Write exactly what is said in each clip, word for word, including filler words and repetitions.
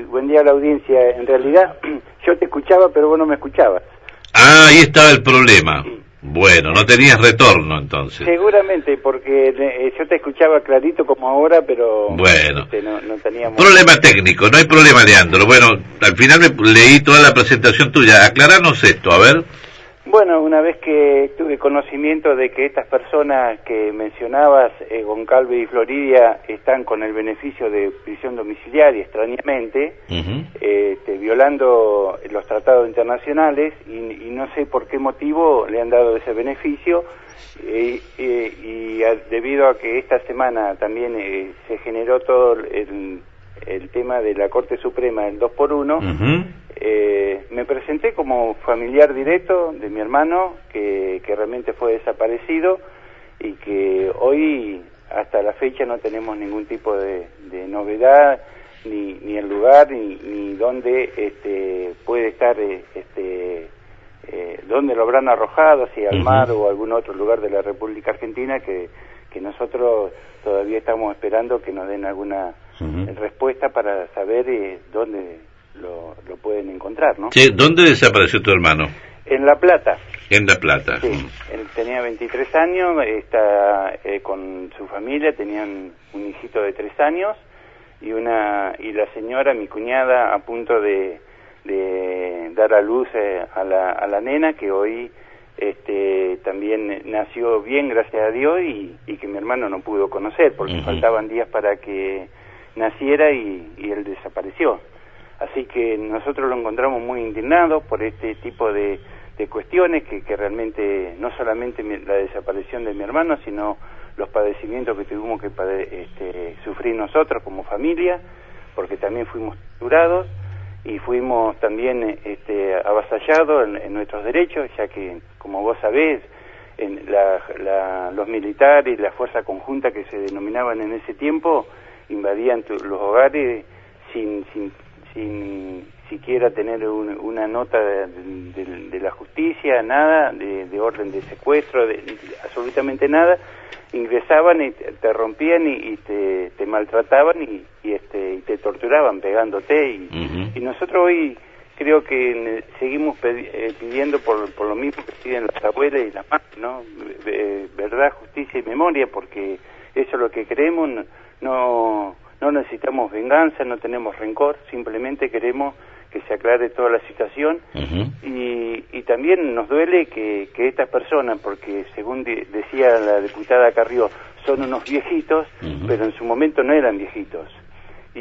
buen día a la audiencia. En realidad, yo te escuchaba, pero vos no me escuchabas. Ah, ahí estaba el problema. Bueno, no tenías retorno entonces. Seguramente, porque eh, yo te escuchaba clarito como ahora, pero bueno, este, no, no teníamos... Problema técnico, no hay problema, Leandro. Bueno, al final me leí toda la presentación tuya. Aclaranos esto, a ver. Bueno, una vez que tuve conocimiento de que estas personas que mencionabas, eh, Goncalves y Floridia, están con el beneficio de prisión domiciliaria, extrañamente, uh-huh. eh, este, violando los tratados internacionales, y, y no sé por qué motivo le han dado ese beneficio, eh, eh, y a, debido a que esta semana también eh, se generó todo el, el tema de la Corte Suprema, el dos por uno, uh-huh. Eh, me presenté como familiar directo de mi hermano que, que realmente fue desaparecido y que hoy hasta la fecha no tenemos ningún tipo de, de novedad, ni, ni el lugar ni, ni dónde este, puede estar, este, eh, dónde lo habrán arrojado, si al mar o algún otro lugar de la República Argentina, que, que nosotros todavía estamos esperando que nos den alguna uh-huh. respuesta para saber eh, dónde Lo, lo pueden encontrar, ¿no? Sí, ¿dónde desapareció tu hermano? En La Plata. En La Plata. Sí, mm. él tenía veintitrés años, está eh, con su familia, tenían un hijito de tres años y una y la señora, mi cuñada, a punto de, de dar a luz eh, a, la, a la nena, que hoy este también nació bien, gracias a Dios, y, y que mi hermano no pudo conocer, porque uh-huh. faltaban días para que naciera y, y él desapareció. Así que nosotros lo encontramos muy indignado por este tipo de, de cuestiones que, que realmente no solamente mi, la desaparición de mi hermano, sino los padecimientos que tuvimos que pade, este, sufrir nosotros como familia, porque también fuimos torturados y fuimos también este, avasallados en, en nuestros derechos, ya que, como vos sabés, en la, la, los militares y la fuerza conjunta que se denominaban en ese tiempo invadían tu, los hogares sin... sin sin siquiera tener un, una nota de, de, de la justicia, nada, de, de orden de secuestro, de, de, absolutamente nada. Ingresaban y te, te rompían y, y te, te maltrataban y, y, este, y te torturaban pegándote. Y, uh-huh. y nosotros hoy creo que seguimos pedi- eh, pidiendo por, por lo mismo que piden las abuelas y las madres, ¿no? Eh, verdad, justicia y memoria, porque eso es lo que queremos. No... No necesitamos venganza, no tenemos rencor, simplemente queremos que se aclare toda la situación. Uh-huh. y, y también nos duele que, que estas personas, porque según de, decía la diputada Carrió, son unos viejitos, uh-huh. pero en su momento no eran viejitos. Y,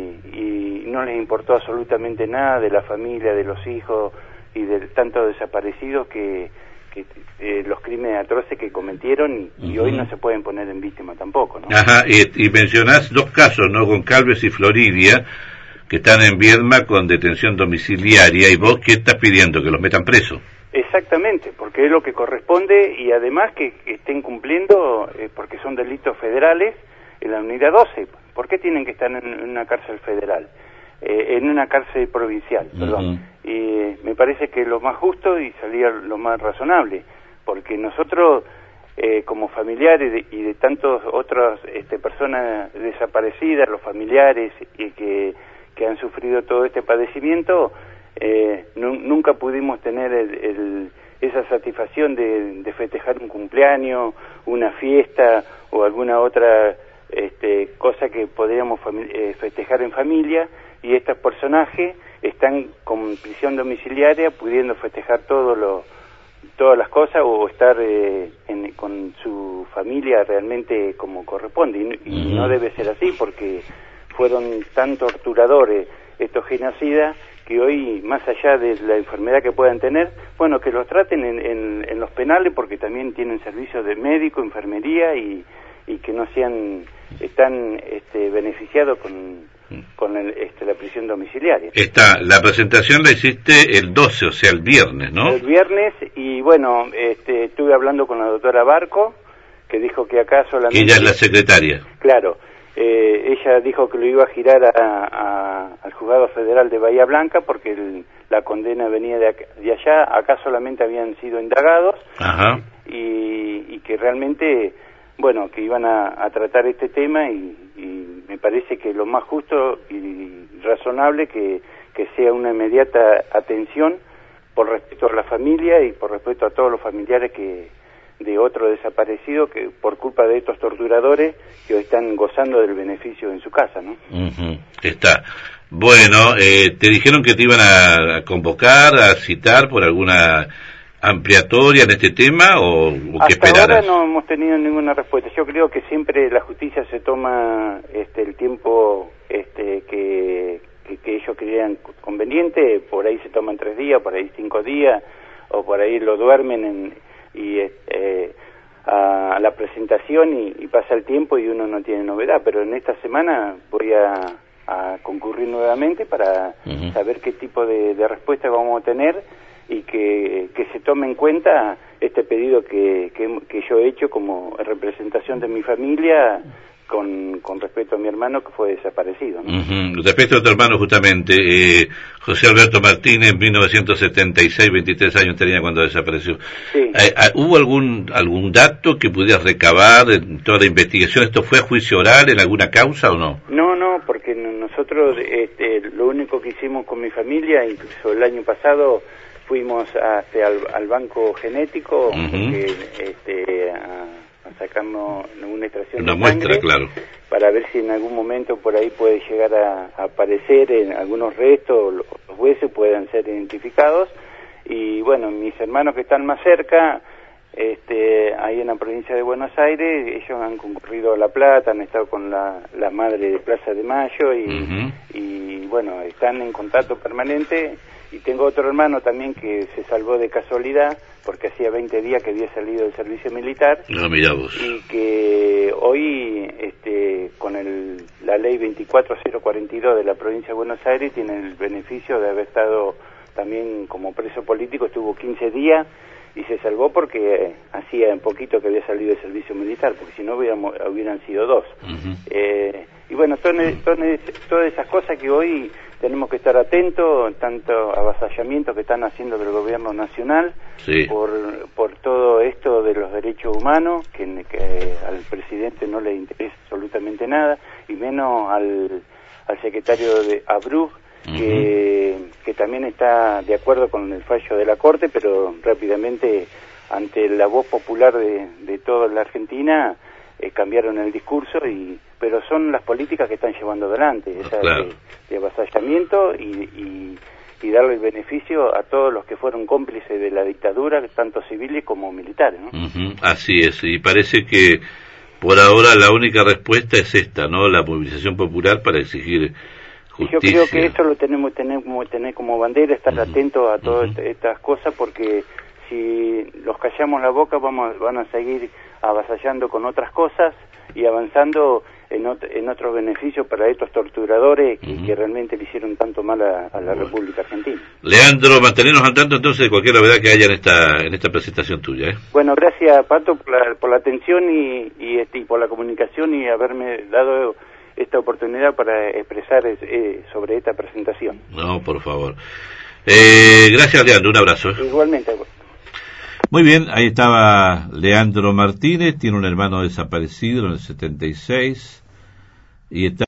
y no les importó absolutamente nada de la familia, de los hijos y de tantos desaparecidos que... Eh, los crímenes atroces que cometieron y, uh-huh. y hoy no se pueden poner en víctima tampoco, ¿no? Ajá, y, y mencionás dos casos, ¿no? Goncalves y Floridia, que están en Viedma con detención domiciliaria, y vos, ¿qué estás pidiendo? ¿Que los metan presos? Exactamente, porque es lo que corresponde, y además que, que estén cumpliendo, eh, porque son delitos federales, en la unidad doce. ¿Por qué tienen que estar en, en una cárcel federal? Eh, en una cárcel provincial, uh-huh. perdón. Y eh, me parece que es lo más justo y salía lo más razonable, porque nosotros, eh, como familiares de, y de tantas otras este, personas desaparecidas, los familiares y que, que han sufrido todo este padecimiento, eh, nu- nunca pudimos tener el, el, esa satisfacción de, de festejar un cumpleaños, una fiesta o alguna otra este, cosa que podríamos fami- eh, festejar en familia. Y estos personajes están con prisión domiciliaria pudiendo festejar todo lo, todas las cosas o estar eh, en, con su familia realmente como corresponde. Y, y no debe ser así, porque fueron tan torturadores estos genocidas que hoy, más allá de la enfermedad que puedan tener, bueno, que los traten en, en, en los penales, porque también tienen servicios de médico, enfermería, y, y que no sean están este, beneficiados con con el, este, la prisión domiciliaria. Está, la presentación la hiciste el doce, o sea, el viernes, ¿no? El viernes, y bueno, este, estuve hablando con la doctora Barco, que dijo que acá solamente... Que ella es la secretaria. Claro, eh, ella dijo que lo iba a girar a, a, al Juzgado Federal de Bahía Blanca, porque el, la condena venía de, acá, de allá, acá solamente habían sido indagados. Ajá. Y, y que realmente... bueno, que iban a, a tratar este tema y, y me parece que lo más justo y razonable que, que sea una inmediata atención por respeto a la familia y por respeto a todos los familiares que de otro desaparecido que por culpa de estos torturadores que hoy están gozando del beneficio en su casa, ¿no? Uh-huh. Está. Bueno, eh, ¿te dijeron que te iban a convocar, a citar por alguna ampliatoria en este tema o, o qué Hasta esperaras? ahora no hemos tenido ninguna respuesta. Yo creo que siempre la justicia se toma este, el tiempo este, que, que, que ellos crean conveniente. Por ahí se toman tres días, por ahí cinco días, o por ahí lo duermen en, y eh, a, a la presentación y, y pasa el tiempo y uno no tiene novedad. Pero en esta semana voy a, a concurrir nuevamente para uh-huh. saber qué tipo de, de respuesta vamos a tener y que, que se tome en cuenta este pedido que, que, que yo he hecho como representación de mi familia con, con respecto a mi hermano que fue desaparecido, ¿no? Uh-huh. Respecto a tu hermano justamente, eh, José Alberto Martínez, en mil novecientos setenta y seis, veintitrés años tenía cuando desapareció. Sí. Eh, ¿Hubo algún algún dato que pudieras recabar en toda la investigación? ¿Esto fue a juicio oral en alguna causa o no? No, no, porque nosotros este, lo único que hicimos con mi familia, incluso el año pasado, fuimos hasta al, al banco genético uh-huh. porque, este, a, a sacarnos una extracción una de muestra, sangre, claro, para ver si en algún momento por ahí puede llegar a, a aparecer en algunos restos, los, los huesos puedan ser identificados. Y bueno, mis hermanos que están más cerca, este, ahí en la provincia de Buenos Aires, ellos han concurrido a La Plata, han estado con la, la madre de Plaza de Mayo y, uh-huh. y bueno, están en contacto permanente. Y tengo otro hermano también que se salvó de casualidad, porque hacía veinte días que había salido del servicio militar. No, mirá vos. Y que hoy, este, con el, la ley veinticuatro mil cuarenta y dos de la provincia de Buenos Aires, tiene el beneficio de haber estado también como preso político, estuvo quince días y se salvó porque eh, hacía un poquito que había salido del servicio militar, porque si no hubiéramos, hubieran sido dos. Uh-huh. eh, y bueno, son, son todas esas cosas que hoy tenemos que estar atentos, tanto avasallamientos que están haciendo del gobierno nacional, sí. por, por todo esto de los derechos humanos, que, que al presidente no le interesa absolutamente nada, y menos al, al secretario de Abruz, uh-huh. que, que también está de acuerdo con el fallo de la Corte, pero rápidamente, ante la voz popular de, de toda la Argentina, eh, cambiaron el discurso, y pero son las políticas que están llevando adelante, esa claro. de, de avasallamiento y, y, y darle el beneficio a todos los que fueron cómplices de la dictadura, tanto civiles como militares, ¿no? Uh-huh. Así es, y parece que por ahora la única respuesta es esta, ¿no? La movilización popular para exigir justicia. Yo creo que esto lo tenemos que tener, tener como bandera, estar uh-huh. atentos a todas uh-huh. estas cosas, porque si los callamos la boca vamos van a seguir avasallando con otras cosas y avanzando en, ot- en otros beneficios para estos torturadores que, uh-huh. que realmente le hicieron tanto mal a, a la bueno. República Argentina. Leandro, mantenernos al tanto entonces de cualquier novedad que haya en esta en esta presentación tuya, ¿eh? Bueno, gracias Pato por la, por la atención y, y, este, y por la comunicación y haberme dado esta oportunidad para expresar eh, sobre esta presentación. No, por favor. Eh, gracias, Leandro, un abrazo. Igualmente. Muy bien, ahí estaba Leandro Martínez, tiene un hermano desaparecido en el setenta y seis y está